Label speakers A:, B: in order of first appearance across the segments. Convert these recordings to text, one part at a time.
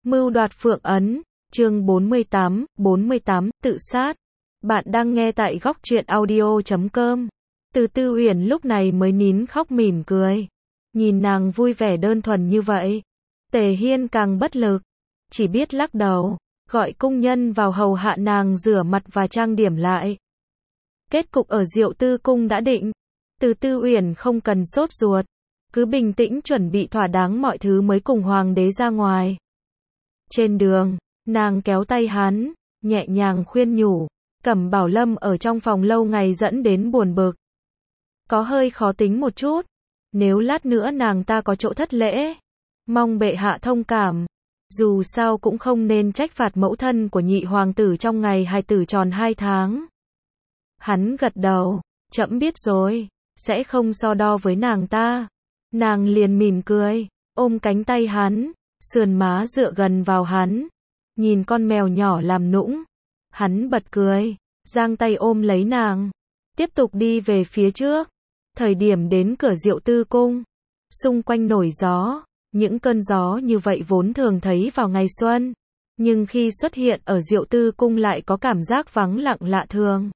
A: Mưu đoạt Phượng Ấn, chương 48, tự sát. Bạn đang nghe tại góc truyện audio.com. Từ Tư Uyển lúc này mới nín khóc mỉm cười. Nhìn nàng vui vẻ đơn thuần như vậy, Tề Hiên càng bất lực, chỉ biết lắc đầu, gọi cung nhân vào hầu hạ nàng rửa mặt và trang điểm lại. Kết cục ở Diệu Tư cung đã định, Từ Tư Uyển không cần sốt ruột, cứ bình tĩnh chuẩn bị thỏa đáng mọi thứ mới cùng hoàng đế ra ngoài. Trên đường, nàng kéo tay hắn, nhẹ nhàng khuyên nhủ, Cẩm Bảo Lâm ở trong phòng lâu ngày dẫn đến buồn bực. Có hơi khó tính một chút, nếu lát nữa nàng ta có chỗ thất lễ, mong bệ hạ thông cảm, dù sao cũng không nên trách phạt mẫu thân của nhị hoàng tử trong ngày hài tử tròn 2 tháng. Hắn gật đầu, trẫm biết rồi, sẽ không so đo với nàng ta. Nàng liền mỉm cười, ôm cánh tay hắn, sườn má dựa gần vào hắn, nhìn con mèo nhỏ làm nũng. Hắn bật cười, giang tay ôm lấy nàng, tiếp tục đi về phía trước. Thời điểm đến cửa Diệu Tư cung, xung quanh nổi gió, những cơn gió như vậy vốn thường thấy vào ngày xuân, nhưng khi xuất hiện ở Diệu Tư cung lại có cảm giác vắng lặng lạ thường.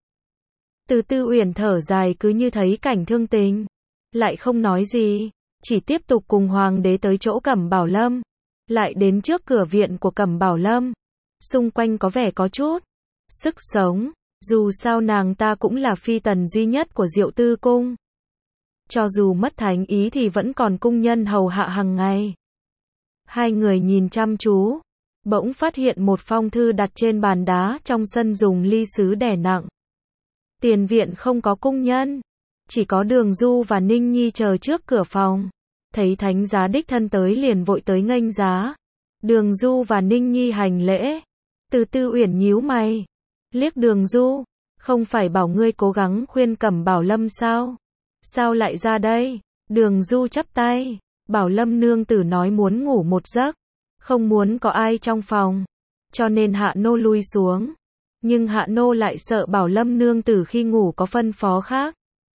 A: Từ Tư Uyển thở dài cứ như thấy cảnh thương tình, lại không nói gì, chỉ tiếp tục cùng hoàng đế tới chỗ Cẩm Bảo Lâm, lại đến trước cửa viện của Cẩm Bảo Lâm. Xung quanh có vẻ có chút sức sống, dù sao nàng ta cũng là phi tần duy nhất của Diệu Tư cung. Cho dù mất thánh ý thì vẫn còn cung nhân hầu hạ hàng ngày. Hai người nhìn chăm chú, bỗng phát hiện một phong thư đặt trên bàn đá trong sân dùng ly sứ đè nặng. Tiền viện không có cung nhân, chỉ có Đường Du và Ninh Nhi chờ trước cửa phòng. Thấy thánh giá đích thân tới liền vội tới nghênh giá. Đường Du và Ninh Nhi hành lễ. Từ Tư Uyển nhíu mày, liếc Đường Du, không phải bảo ngươi cố gắng khuyên Cẩm Bảo Lâm sao? Sao lại ra đây? Đường Du chắp tay, Bảo Lâm nương tử nói muốn ngủ một giấc, không muốn có ai trong phòng, cho nên hạ nô lui xuống. Nhưng hạ nô lại sợ Bảo Lâm nương tử khi ngủ có phân phó khác,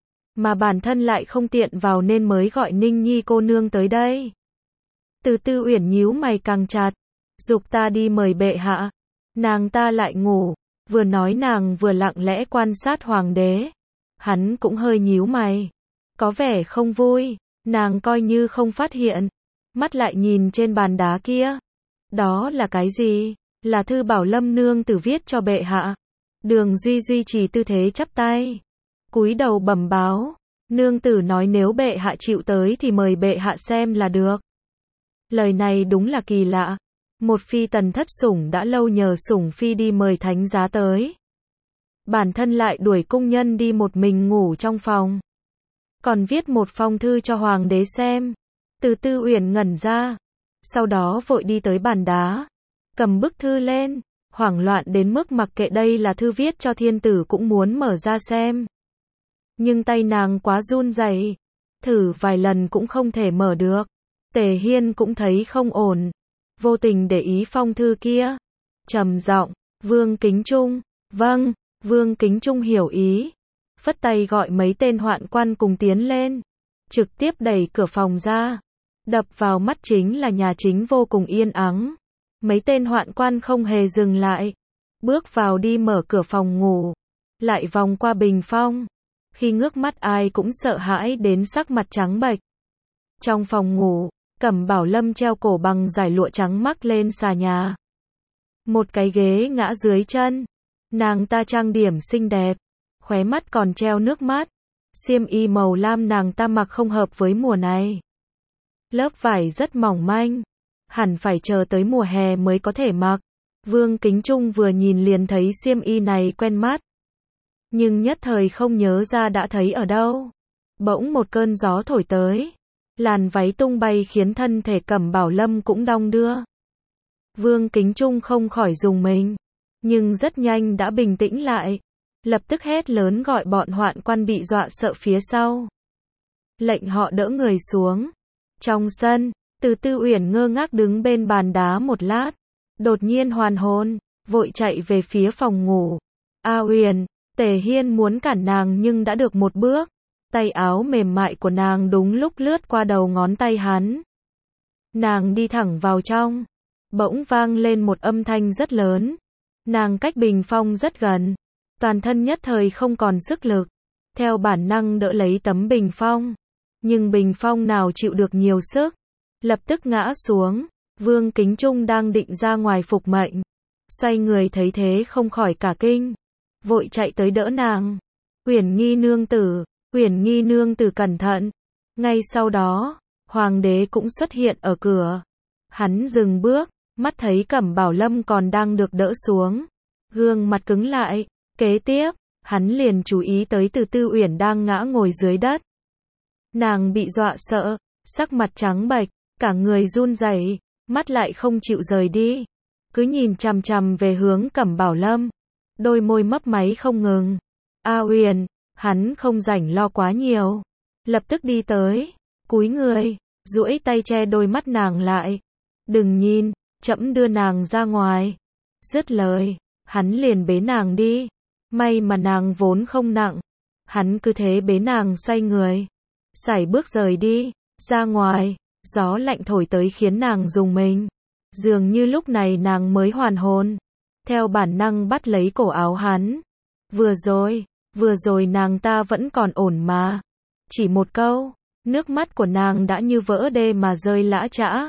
A: mà bản thân lại không tiện vào nên mới gọi Ninh Nhi cô nương tới đây. Từ Tư Uyển nhíu mày càng chặt, giục ta đi mời bệ hạ. Nàng ta lại ngủ, vừa nói nàng vừa lặng lẽ quan sát hoàng đế. Hắn cũng hơi nhíu mày, có vẻ không vui, nàng coi như không phát hiện, mắt lại nhìn trên bàn đá kia. Đó là cái gì? Là thư Bảo Lâm nương tử viết cho bệ hạ. Đường Duy duy trì tư thế chắp tay, cúi đầu bẩm báo, nương tử nói nếu bệ hạ chịu tới thì mời bệ hạ xem là được. Lời này đúng là kỳ lạ, một phi tần thất sủng đã lâu nhờ sủng phi đi mời thánh giá tới, bản thân lại đuổi cung nhân đi một mình ngủ trong phòng, còn viết một phong thư cho hoàng đế xem. Từ Tư Uyển ngẩn ra, sau đó vội đi tới bàn đá, cầm bức thư lên, hoảng loạn đến mức mặc kệ đây là thư viết cho thiên tử cũng muốn mở ra xem. Nhưng tay nàng quá run rẩy, thử vài lần cũng không thể mở được. Tề Hiên cũng thấy không ổn, vô tình để ý phong thư kia, trầm giọng, Vương Kính Trung. Vâng. Vương Kính Trung hiểu ý, phất tay gọi mấy tên hoạn quan cùng tiến lên, trực tiếp đẩy cửa phòng ra. Đập vào mắt chính là nhà chính vô cùng yên ắng. Mấy tên hoạn quan không hề dừng lại, bước vào đi mở cửa phòng ngủ, lại vòng qua bình phong. Khi ngước mắt ai cũng sợ hãi đến sắc mặt trắng bệch. Trong phòng ngủ, Cẩm Bảo Lâm treo cổ bằng dải lụa trắng mắc lên xà nhà. Một cái ghế ngã dưới chân. Nàng ta trang điểm xinh đẹp, khóe mắt còn treo nước mắt. Xiêm y màu lam nàng ta mặc không hợp với mùa này. Lớp vải rất mỏng manh, hẳn phải chờ tới mùa hè mới có thể mặc. Vương Kính Trung vừa nhìn liền thấy xiêm y này quen mắt, nhưng nhất thời không nhớ ra đã thấy ở đâu. Bỗng một cơn gió thổi tới, làn váy tung bay khiến thân thể Cẩm Bảo Lâm cũng đong đưa. Vương Kính Trung không khỏi rùng mình, nhưng rất nhanh đã bình tĩnh lại, lập tức hét lớn gọi bọn hoạn quan bị dọa sợ phía sau, lệnh họ đỡ người xuống. Trong sân, Từ Tư Uyển ngơ ngác đứng bên bàn đá một lát, đột nhiên hoàn hồn, vội chạy về phía phòng ngủ. A Uyển, Tề Hiên muốn cản nàng nhưng đã được một bước, tay áo mềm mại của nàng đúng lúc lướt qua đầu ngón tay hắn. Nàng đi thẳng vào trong, bỗng vang lên một âm thanh rất lớn. Nàng cách bình phong rất gần, toàn thân nhất thời không còn sức lực, theo bản năng đỡ lấy tấm bình phong, nhưng bình phong nào chịu được nhiều sức, lập tức ngã xuống. Vương Kính Trung đang định ra ngoài phục mệnh, xoay người thấy thế không khỏi cả kinh, vội chạy tới đỡ nàng. Uyển Nghi nương tử, Uyển Nghi nương tử cẩn thận. Ngay sau đó, hoàng đế cũng xuất hiện ở cửa. Hắn dừng bước, mắt thấy Cẩm Bảo Lâm còn đang được đỡ xuống, gương mặt cứng lại. Kế tiếp, hắn liền chú ý tới Từ Tư Uyển đang ngã ngồi dưới đất. Nàng bị dọa sợ, sắc mặt trắng bệch, cả người run rẩy, mắt lại không chịu rời đi, cứ nhìn chằm chằm về hướng Cẩm Bảo Lâm, đôi môi mấp máy không ngừng. A Uyển, hắn không rảnh lo quá nhiều, lập tức đi tới, cúi người, duỗi tay che đôi mắt nàng lại. Đừng nhìn, trẫm đưa nàng ra ngoài. Dứt lời, hắn liền bế nàng đi. May mà nàng vốn không nặng, hắn cứ thế bế nàng xoay người, sải bước rời đi. Ra ngoài, gió lạnh thổi tới khiến nàng rùng mình. Dường như lúc này nàng mới hoàn hồn, theo bản năng bắt lấy cổ áo hắn. Vừa rồi nàng ta vẫn còn ổn mà. Chỉ một câu, nước mắt của nàng đã như vỡ đê mà rơi lã chã.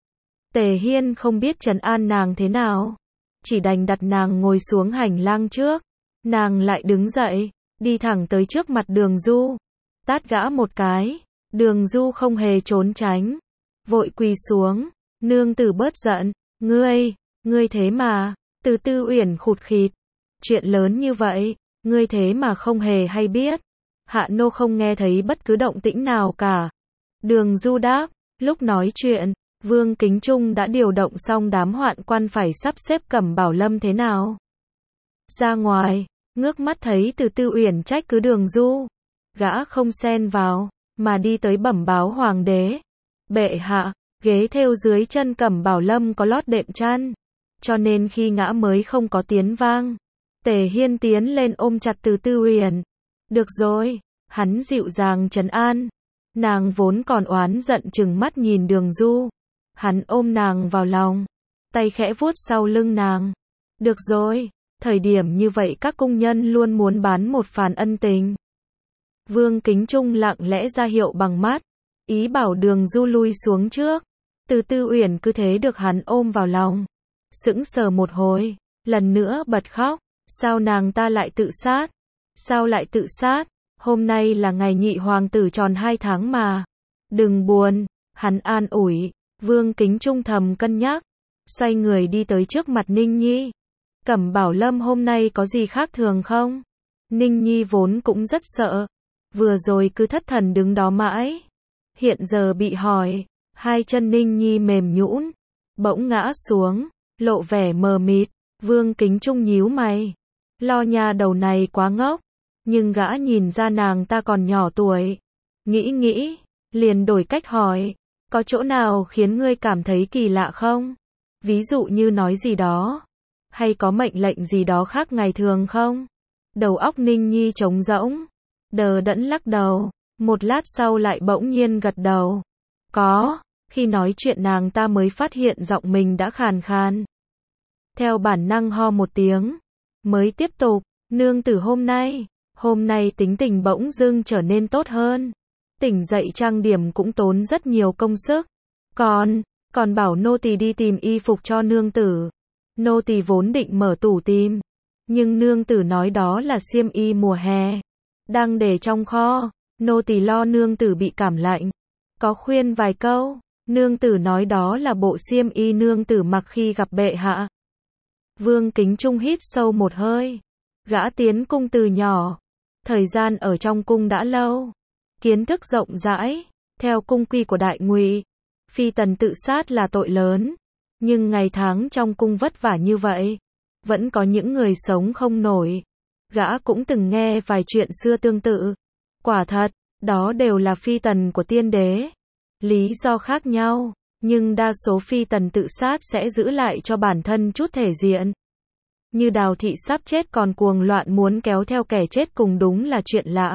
A: Tề Hiên không biết trấn an nàng thế nào, chỉ đành đặt nàng ngồi xuống hành lang trước. Nàng lại đứng dậy, đi thẳng tới trước mặt Đường Du, tát gã một cái. Đường Du không hề trốn tránh, vội quỳ xuống. Nương tử bớt giận, ngươi thế mà. Từ Tư Uyển khụt khịt, chuyện lớn như vậy, ngươi thế mà không hề hay biết. Hạ nô không nghe thấy bất cứ động tĩnh nào cả. Đường Du đáp, lúc nói chuyện, Vương Kính Trung đã điều động xong đám hoạn quan phải sắp xếp Cẩm Bảo Lâm thế nào. Ra ngoài, ngước mắt thấy Từ Tư Uyển trách cứ Đường Du, gã không xen vào, mà đi tới bẩm báo hoàng đế. Bệ hạ, ghế thêu dưới chân Cẩm Bảo Lâm có lót đệm chăn, cho nên khi ngã mới không có tiếng vang. Tề Hiên tiến lên ôm chặt Từ Tư Uyển. Được rồi, hắn dịu dàng trấn an. Nàng vốn còn oán giận trừng mắt nhìn Đường Du. Hắn ôm nàng vào lòng, tay khẽ vuốt sau lưng nàng. Được rồi, thời điểm như vậy các cung nhân luôn muốn bán một phàn ân tình. Vương Kính Trung lặng lẽ ra hiệu bằng mắt, ý bảo Đường Du lui xuống trước. Từ Tư Uyển cứ thế được hắn ôm vào lòng, sững sờ một hồi, lần nữa bật khóc. Sao nàng ta lại tự sát? Sao lại tự sát? Hôm nay là ngày nhị hoàng tử tròn 2 tháng mà. Đừng buồn, hắn an ủi. Vương Kính Trung thầm cân nhắc, xoay người đi tới trước mặt Ninh Nhi. Cẩm Bảo Lâm hôm nay có gì khác thường không? Ninh Nhi vốn cũng rất sợ, vừa rồi cứ thất thần đứng đó mãi. Hiện giờ bị hỏi, hai chân Ninh Nhi mềm nhũn, bỗng ngã xuống, lộ vẻ mờ mịt. Vương Kính Trung nhíu mày, lo nha đầu này quá ngốc, nhưng gã nhìn ra nàng ta còn nhỏ tuổi. Nghĩ, liền đổi cách hỏi, có chỗ nào khiến ngươi cảm thấy kỳ lạ không? Ví dụ như nói gì đó, hay có mệnh lệnh gì đó khác ngày thường không? Đầu óc Ninh Nhi trống rỗng, đờ đẫn lắc đầu, một lát sau lại bỗng nhiên gật đầu. Có, khi nói chuyện nàng ta mới phát hiện giọng mình đã khàn khàn. Theo bản năng ho một tiếng, mới tiếp tục, nương tử hôm nay tính tình bỗng dưng trở nên tốt hơn. Tỉnh dậy trang điểm cũng tốn rất nhiều công sức. Còn bảo nô tỳ đi tìm y phục cho nương tử. Nô tỳ vốn định mở tủ tìm, nhưng nương tử nói đó là xiêm y mùa hè, đang để trong kho, nô tỳ lo nương tử bị cảm lạnh. Có khuyên vài câu, nương tử nói đó là bộ xiêm y nương tử mặc khi gặp bệ hạ. Vương Kính Trung hít sâu một hơi. Gã tiến cung từ nhỏ, thời gian ở trong cung đã lâu, kiến thức rộng rãi. Theo cung quy của Đại Ngụy, phi tần tự sát là tội lớn, nhưng ngày tháng trong cung vất vả như vậy, vẫn có những người sống không nổi. Gã cũng từng nghe vài chuyện xưa tương tự. Quả thật, đó đều là phi tần của tiên đế. Lý do khác nhau, nhưng đa số phi tần tự sát sẽ giữ lại cho bản thân chút thể diện. Như Đào thị sắp chết còn cuồng loạn muốn kéo theo kẻ chết cùng đúng là chuyện lạ.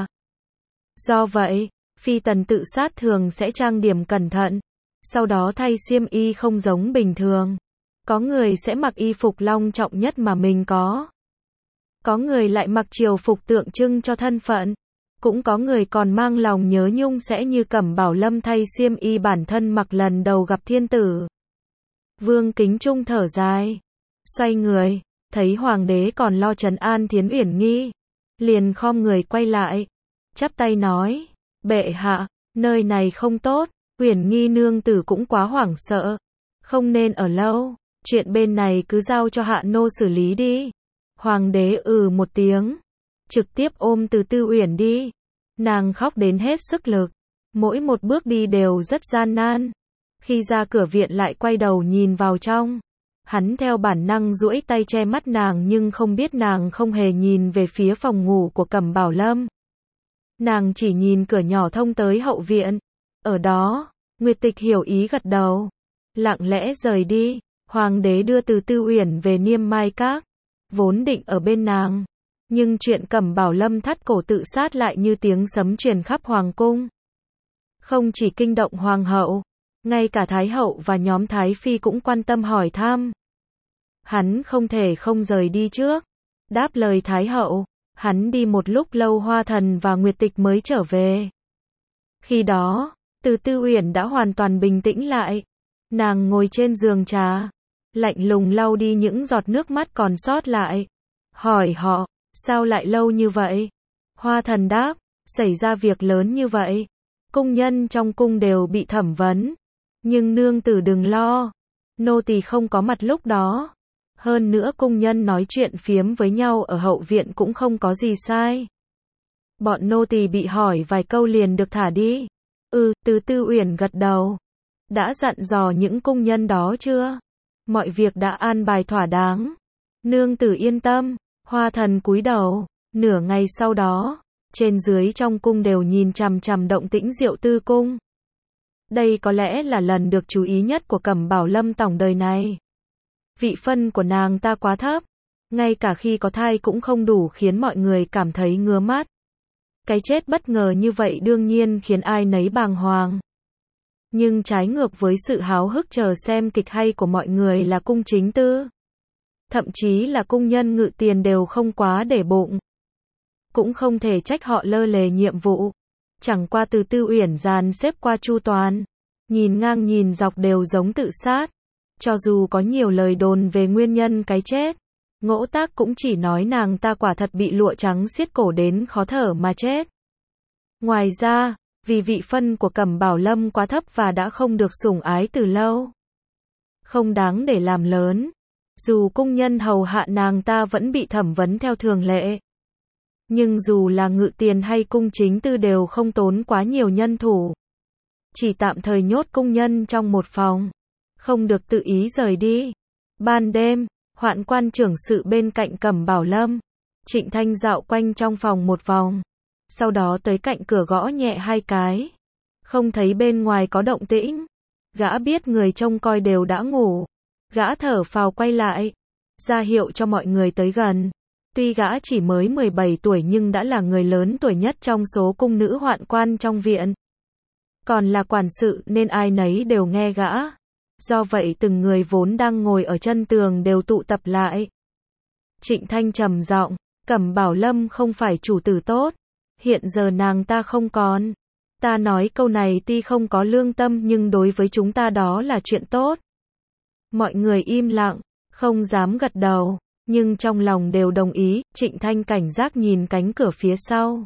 A: Do vậy, phi tần tự sát thường sẽ trang điểm cẩn thận, sau đó thay xiêm y không giống bình thường. Có người sẽ mặc y phục long trọng nhất mà mình có. Có người lại mặc triều phục tượng trưng cho thân phận. Cũng có người còn mang lòng nhớ nhung sẽ như Cẩm Bảo Lâm thay xiêm y bản thân mặc lần đầu gặp thiên tử. Vương Kính Trung thở dài, xoay người, thấy hoàng đế còn lo trấn an Thiến Uyển Nghi, liền khom người quay lại, chắp tay nói, bệ hạ, nơi này không tốt, Uyển Nghi nương tử cũng quá hoảng sợ, không nên ở lâu, chuyện bên này cứ giao cho hạ nô xử lý đi. Hoàng đế một tiếng, trực tiếp ôm Từ Tư Uyển đi. Nàng khóc đến hết sức lực, mỗi một bước đi đều rất gian nan. Khi ra cửa viện lại quay đầu nhìn vào trong. Hắn theo bản năng duỗi tay che mắt nàng nhưng không biết nàng không hề nhìn về phía phòng ngủ của Cẩm Bảo Lâm. Nàng chỉ nhìn cửa nhỏ thông tới hậu viện. Ở đó, Nguyệt Tịch hiểu ý gật đầu, lặng lẽ rời đi. Hoàng đế đưa Từ Tư Uyển về Niêm Mai Các, vốn định ở bên nàng. Nhưng chuyện Cẩm Bảo Lâm thắt cổ tự sát lại như tiếng sấm truyền khắp hoàng cung. Không chỉ kinh động hoàng hậu, ngay cả thái hậu và nhóm thái phi cũng quan tâm hỏi thăm. Hắn không thể không rời đi trước. Đáp lời thái hậu, hắn đi một lúc lâu Hoa Thần và Nguyệt Tịch mới trở về. Khi đó, Từ Tư Uyển đã hoàn toàn bình tĩnh lại. Nàng ngồi trên giường trà, lạnh lùng lau đi những giọt nước mắt còn sót lại. Hỏi họ, sao lại lâu như vậy? Hoa Thần đáp, xảy ra việc lớn như vậy. Cung nhân trong cung đều bị thẩm vấn. Nhưng nương tử đừng lo, nô tỳ không có mặt lúc đó. Hơn nữa cung nhân nói chuyện phiếm với nhau ở hậu viện cũng không có gì sai. Bọn nô tỳ bị hỏi vài câu liền được thả đi. Từ Tư Uyển gật đầu. Đã dặn dò những cung nhân đó chưa? Mọi việc đã an bài thỏa đáng. Nương tử yên tâm. Hoa Thần cúi đầu. Nửa ngày sau đó, trên dưới trong cung đều nhìn chằm chằm động tĩnh Diệu Tư cung. Đây có lẽ là lần được chú ý nhất của Cẩm Bảo Lâm tổng đời này. Vị phân của nàng ta quá thấp, ngay cả khi có thai cũng không đủ khiến mọi người cảm thấy ngứa mắt. Cái chết bất ngờ như vậy đương nhiên khiến ai nấy bàng hoàng. Nhưng trái ngược với sự háo hức chờ xem kịch hay của mọi người là cung chính tư. Thậm chí là cung nhân Ngự Tiền đều không quá để bụng. Cũng không thể trách họ lơ lề nhiệm vụ. Chẳng qua Từ Tư Uyển dàn xếp qua chu toàn, nhìn ngang nhìn dọc đều giống tự sát. Cho dù có nhiều lời đồn về nguyên nhân cái chết, Ngỗ Tác cũng chỉ nói nàng ta quả thật bị lụa trắng siết cổ đến khó thở mà chết. Ngoài ra, vì vị phân của Cẩm Bảo Lâm quá thấp và đã không được sủng ái từ lâu, không đáng để làm lớn. Dù cung nhân hầu hạ nàng ta vẫn bị thẩm vấn theo thường lệ. Nhưng dù là Ngự Tiền hay cung chính tư đều không tốn quá nhiều nhân thủ. Chỉ tạm thời nhốt cung nhân trong một phòng, không được tự ý rời đi. Ban đêm, Hoạn quan trưởng sự bên cạnh Cẩm Bảo Lâm, Trịnh Thanh dạo quanh trong phòng một vòng. Sau đó tới cạnh cửa gõ nhẹ 2 cái. Không thấy bên ngoài có động tĩnh. Gã biết người trông coi đều đã ngủ. Gã thở phào quay lại, ra hiệu cho mọi người tới gần. Tuy gã chỉ mới 17 tuổi nhưng đã là người lớn tuổi nhất trong số cung nữ hoạn quan trong viện. Còn là quản sự nên ai nấy đều nghe gã. Do vậy từng người vốn đang ngồi ở chân tường đều tụ tập lại. Trịnh Thanh trầm giọng, Cẩm Bảo Lâm không phải chủ tử tốt. Hiện giờ nàng ta không còn. Ta nói câu này tuy không có lương tâm nhưng đối với chúng ta đó là chuyện tốt. Mọi người im lặng, không dám gật đầu. Nhưng trong lòng đều đồng ý. Trịnh Thanh cảnh giác nhìn cánh cửa phía sau.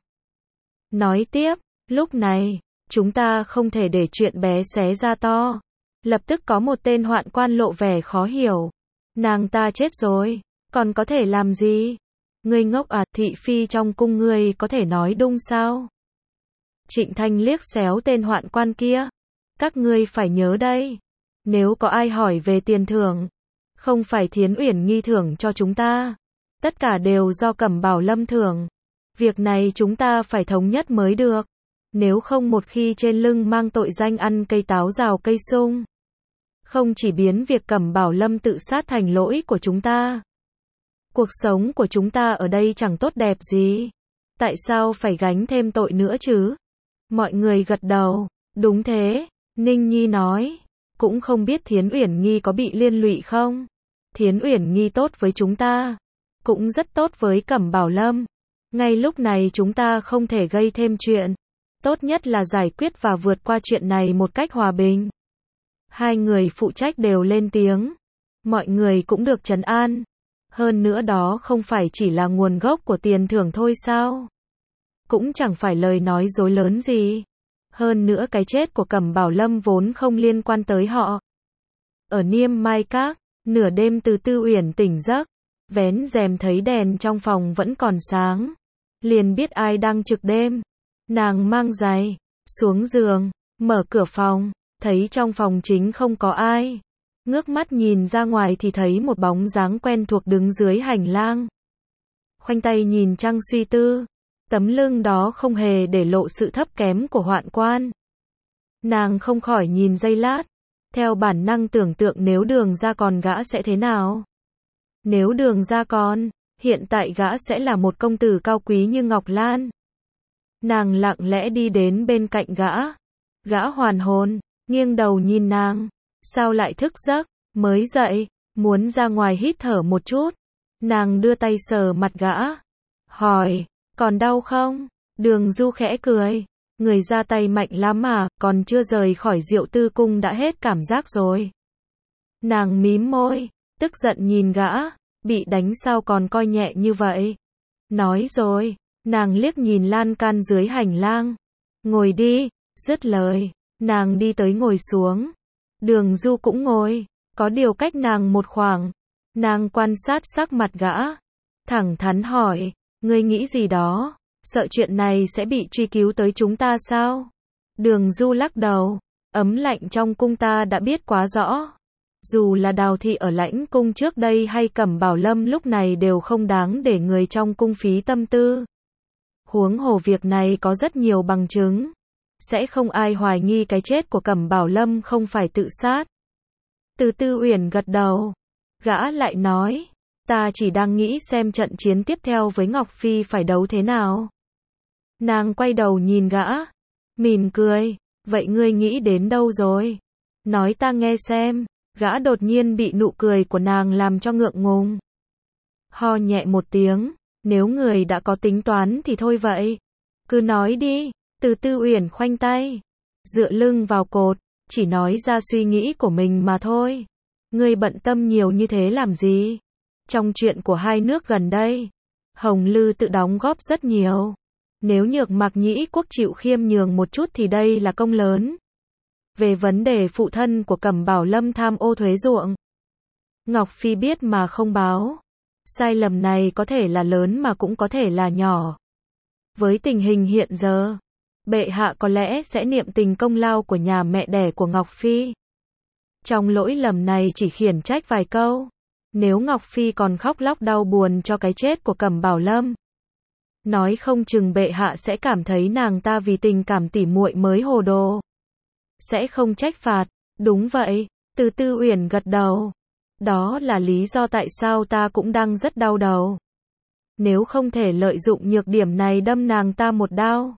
A: Nói tiếp, lúc này, chúng ta không thể để chuyện bé xé ra to. Lập tức có một tên hoạn quan lộ vẻ khó hiểu. Nàng ta chết rồi, còn có thể làm gì? Ngươi ngốc à, thị phi trong cung ngươi có thể nói đung sao? Trịnh Thanh liếc xéo tên hoạn quan kia. Các ngươi phải nhớ đây. Nếu có ai hỏi về tiền thưởng, không phải Thiến Uyển Nghi thưởng cho chúng ta. Tất cả đều do Cẩm Bảo Lâm thưởng. Việc này chúng ta phải thống nhất mới được. Nếu không một khi trên lưng mang tội danh ăn cây táo rào cây sung. Không chỉ biến việc Cẩm Bảo Lâm tự sát thành lỗi của chúng ta. Cuộc sống của chúng ta ở đây chẳng tốt đẹp gì. Tại sao phải gánh thêm tội nữa chứ? Mọi người gật đầu. Đúng thế, Ninh Nhi nói. Cũng không biết Thiến Uyển Nghi có bị liên lụy không? Thiến Uyển Nghi tốt với chúng ta, cũng rất tốt với Cẩm Bảo Lâm. Ngay lúc này chúng ta không thể gây thêm chuyện. Tốt nhất là giải quyết và vượt qua chuyện này một cách hòa bình. Hai người phụ trách đều lên tiếng. Mọi người cũng được trấn an. Hơn nữa đó không phải chỉ là nguồn gốc của tiền thưởng thôi sao? Cũng chẳng phải lời nói dối lớn gì. Hơn nữa cái chết của Cẩm Bảo Lâm vốn không liên quan tới họ. Ở Niêm Mai Các, nửa đêm Từ Tư Uyển tỉnh giấc, vén rèm thấy đèn trong phòng vẫn còn sáng. Liền biết ai đang trực đêm. Nàng mang giày, xuống giường, mở cửa phòng, thấy trong phòng chính không có ai. Ngước mắt nhìn ra ngoài thì thấy một bóng dáng quen thuộc đứng dưới hành lang. Khoanh tay nhìn trăng suy tư. Tấm lưng đó không hề để lộ sự thấp kém của Hoạn Quan. Nàng không khỏi nhìn giây lát. Theo bản năng tưởng tượng nếu Đường Ra còn gã sẽ thế nào. Nếu Đường Ra còn, hiện tại gã sẽ là một công tử cao quý như Ngọc Lan. Nàng lặng lẽ đi đến bên cạnh gã. Gã hoàn hồn, nghiêng đầu nhìn nàng. Sao lại thức giấc, mới dậy, muốn ra ngoài hít thở một chút. Nàng đưa tay sờ mặt gã. Hỏi, còn đau không? Đường Du khẽ cười. Người ra tay mạnh lắm mà, còn chưa rời khỏi Diệu Tư Cung đã hết cảm giác rồi. Nàng mím môi, tức giận nhìn gã. Bị đánh sao còn coi nhẹ như vậy? Nói rồi, nàng liếc nhìn lan can dưới hành lang. Ngồi đi, dứt lời, nàng đi tới ngồi xuống. Đường Du cũng ngồi, có điều cách nàng một khoảng. Nàng quan sát sắc mặt gã, thẳng thắn hỏi, ngươi nghĩ gì đó? Sợ chuyện này sẽ bị truy cứu tới chúng ta sao? Đường Du lắc đầu, ấm lạnh trong cung ta đã biết quá rõ. Dù là Đào Thị ở Lãnh Cung trước đây hay Cẩm Bảo Lâm lúc này đều không đáng để người trong cung phí tâm tư. Huống hồ việc này có rất nhiều bằng chứng. Sẽ không ai hoài nghi cái chết của Cẩm Bảo Lâm không phải tự sát. Từ Tư Uyển gật đầu. Gã lại nói, ta chỉ đang nghĩ xem trận chiến tiếp theo với Ngọc Phi phải đấu thế nào. Nàng quay đầu nhìn gã, mỉm cười, vậy ngươi nghĩ đến đâu rồi? Nói ta nghe xem. Gã đột nhiên bị nụ cười của nàng làm cho ngượng ngùng. Ho nhẹ một tiếng, nếu người đã có tính toán thì thôi vậy. Cứ nói đi. Từ Tư Uyển khoanh tay, dựa lưng vào cột, chỉ nói ra suy nghĩ của mình mà thôi. Ngươi bận tâm nhiều như thế làm gì? Trong chuyện của hai nước gần đây, Hồng Lư tự đóng góp rất nhiều. Nếu Nhược Mạc Nhĩ Quốc chịu khiêm nhường một chút thì đây là công lớn. Về vấn đề phụ thân của Cẩm Bảo Lâm tham ô thuế ruộng, Ngọc Phi biết mà không báo. Sai lầm này có thể là lớn mà cũng có thể là nhỏ. Với tình hình hiện giờ, bệ hạ có lẽ sẽ niệm tình công lao của nhà mẹ đẻ của Ngọc Phi. Trong lỗi lầm này chỉ khiển trách vài câu. Nếu Ngọc Phi còn khóc lóc đau buồn cho cái chết của Cẩm Bảo Lâm, nói không chừng bệ hạ sẽ cảm thấy nàng ta vì tình cảm tỉ muội mới hồ đồ. Sẽ không trách phạt. Đúng vậy. Từ Tư Uyển gật đầu. Đó là lý do tại sao ta cũng đang rất đau đầu. Nếu không thể lợi dụng nhược điểm này đâm nàng ta một đao,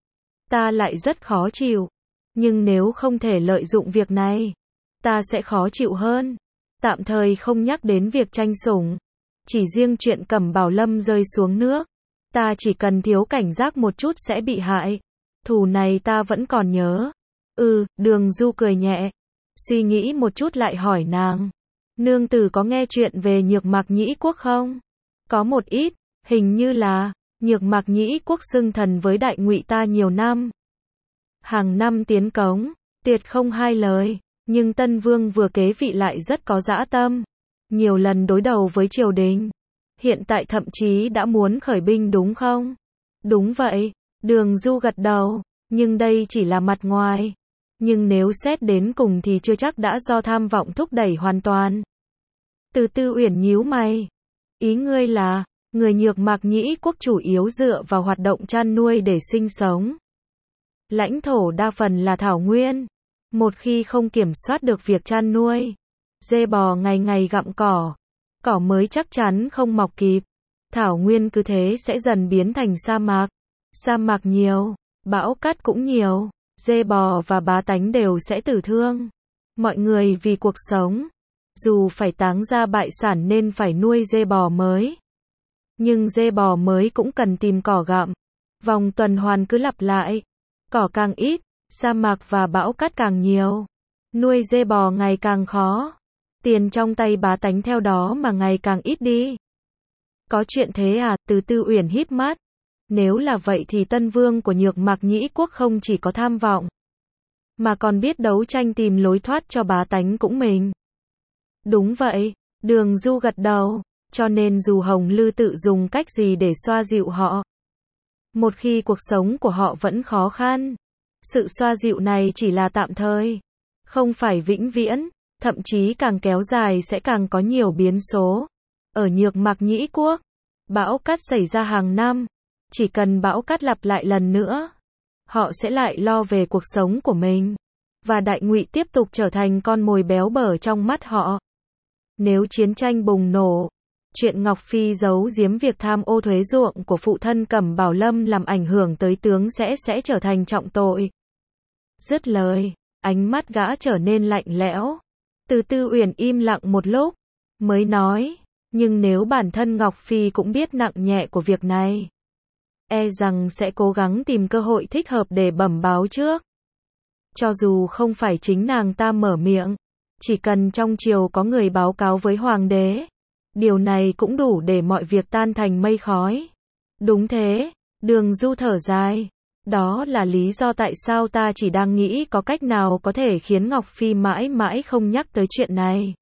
A: ta lại rất khó chịu. Nhưng nếu không thể lợi dụng việc này, ta sẽ khó chịu hơn. Tạm thời không nhắc đến việc tranh sủng. Chỉ riêng chuyện Cẩm Bảo Lâm rơi xuống nước, ta chỉ cần thiếu cảnh giác một chút sẽ bị hại. Thù này ta vẫn còn nhớ. Đường Du cười nhẹ. Suy nghĩ một chút lại hỏi nàng. Nương tử có nghe chuyện về Nhược Mạc Nhĩ Quốc không? Có một ít, hình như là Nhược Mạc Nhĩ Quốc xưng thần với Đại Ngụy ta nhiều năm. Hàng năm tiến cống, tuyệt không hai lời. Nhưng Tân Vương vừa kế vị lại rất có dã tâm. Nhiều lần đối đầu với triều đình. Hiện tại thậm chí đã muốn khởi binh đúng không? Đúng vậy. Đường Du gật đầu. Nhưng đây chỉ là mặt ngoài. Nhưng nếu xét đến cùng thì chưa chắc đã do tham vọng thúc đẩy hoàn toàn. Từ Tư Uyển nhíu mày. Ý ngươi là, người Nhược Mạc Nhĩ Quốc chủ yếu dựa vào hoạt động chăn nuôi để sinh sống. Lãnh thổ đa phần là thảo nguyên. Một khi không kiểm soát được việc chăn nuôi, dê bò ngày ngày gặm cỏ, cỏ mới chắc chắn không mọc kịp. Thảo nguyên cứ thế sẽ dần biến thành sa mạc. Sa mạc nhiều, bão cát cũng nhiều, dê bò và bá tánh đều sẽ tử thương. Mọi người vì cuộc sống, dù phải táng gia bại sản nên phải nuôi dê bò mới. Nhưng dê bò mới cũng cần tìm cỏ gặm. Vòng tuần hoàn cứ lặp lại. Cỏ càng ít, sa mạc và bão cát càng nhiều. Nuôi dê bò ngày càng khó. Tiền trong tay bá tánh theo đó mà ngày càng ít đi. Có chuyện thế à? Từ Tư Uyển híp mắt. Nếu là vậy thì Tân Vương của Nhược Mạc Nhĩ Quốc không chỉ có tham vọng, mà còn biết đấu tranh tìm lối thoát cho bá tánh cũng mình. Đúng vậy, Đường Du gật đầu. Cho nên dù Hồng Lư tự dùng cách gì để xoa dịu họ, một khi cuộc sống của họ vẫn khó khăn, sự xoa dịu này chỉ là tạm thời, không phải vĩnh viễn, thậm chí càng kéo dài sẽ càng có nhiều biến số. Ở Nhược Mạc Nhĩ Quốc, bão cát xảy ra hàng năm, chỉ cần bão cát lặp lại lần nữa, họ sẽ lại lo về cuộc sống của mình, và Đại Ngụy tiếp tục trở thành con mồi béo bở trong mắt họ. Nếu chiến tranh bùng nổ, chuyện Ngọc Phi giấu giếm việc tham ô thuế ruộng của phụ thân Cẩm Bảo Lâm làm ảnh hưởng tới tướng sẽ trở thành trọng tội. Dứt lời, ánh mắt gã trở nên lạnh lẽo. Từ Tư Uyển im lặng một lúc, mới nói, nhưng nếu bản thân Ngọc Phi cũng biết nặng nhẹ của việc này, e rằng sẽ cố gắng tìm cơ hội thích hợp để bẩm báo trước. Cho dù không phải chính nàng ta mở miệng, chỉ cần trong triều có người báo cáo với hoàng đế, điều này cũng đủ để mọi việc tan thành mây khói. Đúng thế, Đường Du thở dài. Đó là lý do tại sao ta chỉ đang nghĩ có cách nào có thể khiến Ngọc Phi mãi mãi không nhắc tới chuyện này.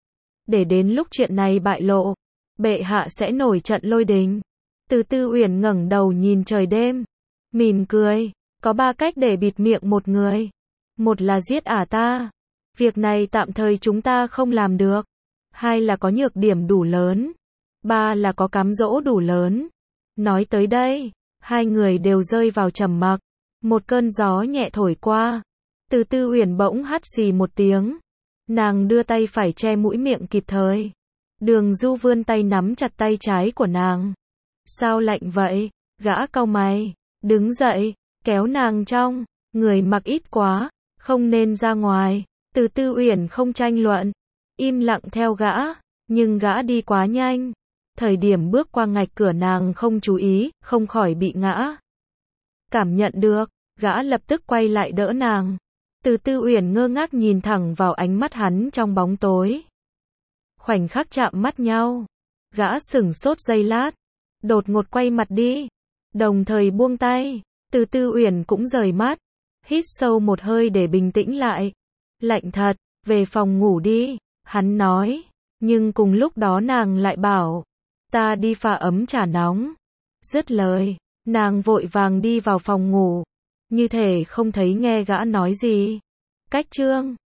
A: Để đến lúc chuyện này bại lộ, bệ hạ sẽ nổi trận lôi đình. Từ Tư Uyển ngẩng đầu nhìn trời đêm, mỉm cười, có 3 cách để bịt miệng một người. Một là giết ả ta. Việc này tạm thời chúng ta không làm được. 2 là có nhược điểm đủ lớn. 3 là có cám dỗ đủ lớn. Nói tới đây, hai người đều rơi vào trầm mặc. Một cơn gió nhẹ thổi qua. Từ Tư Uyển bỗng hắt xì một tiếng. Nàng đưa tay phải che mũi miệng kịp thời. Đường Du vươn tay nắm chặt tay trái của nàng. Sao lạnh vậy? Gã cau mày, đứng dậy, kéo nàng trong. Người mặc ít quá, không nên ra ngoài. Từ Tư Uyển không tranh luận, im lặng theo gã, nhưng gã đi quá nhanh. Thời điểm bước qua ngạch cửa nàng không chú ý, không khỏi bị ngã. Cảm nhận được, gã lập tức quay lại đỡ nàng. Từ Tư Uyển ngơ ngác nhìn thẳng vào ánh mắt hắn trong bóng tối. Khoảnh khắc chạm mắt nhau, gã sửng sốt giây lát, đột ngột quay mặt đi, đồng thời buông tay. Từ Tư Uyển cũng rời mắt, hít sâu một hơi để bình tĩnh lại. Lạnh thật, về phòng ngủ đi, hắn nói, nhưng cùng lúc đó nàng lại bảo, ta đi pha ấm trà nóng. Dứt lời, nàng vội vàng đi vào phòng ngủ, như thể không thấy nghe gã nói gì. Cách chương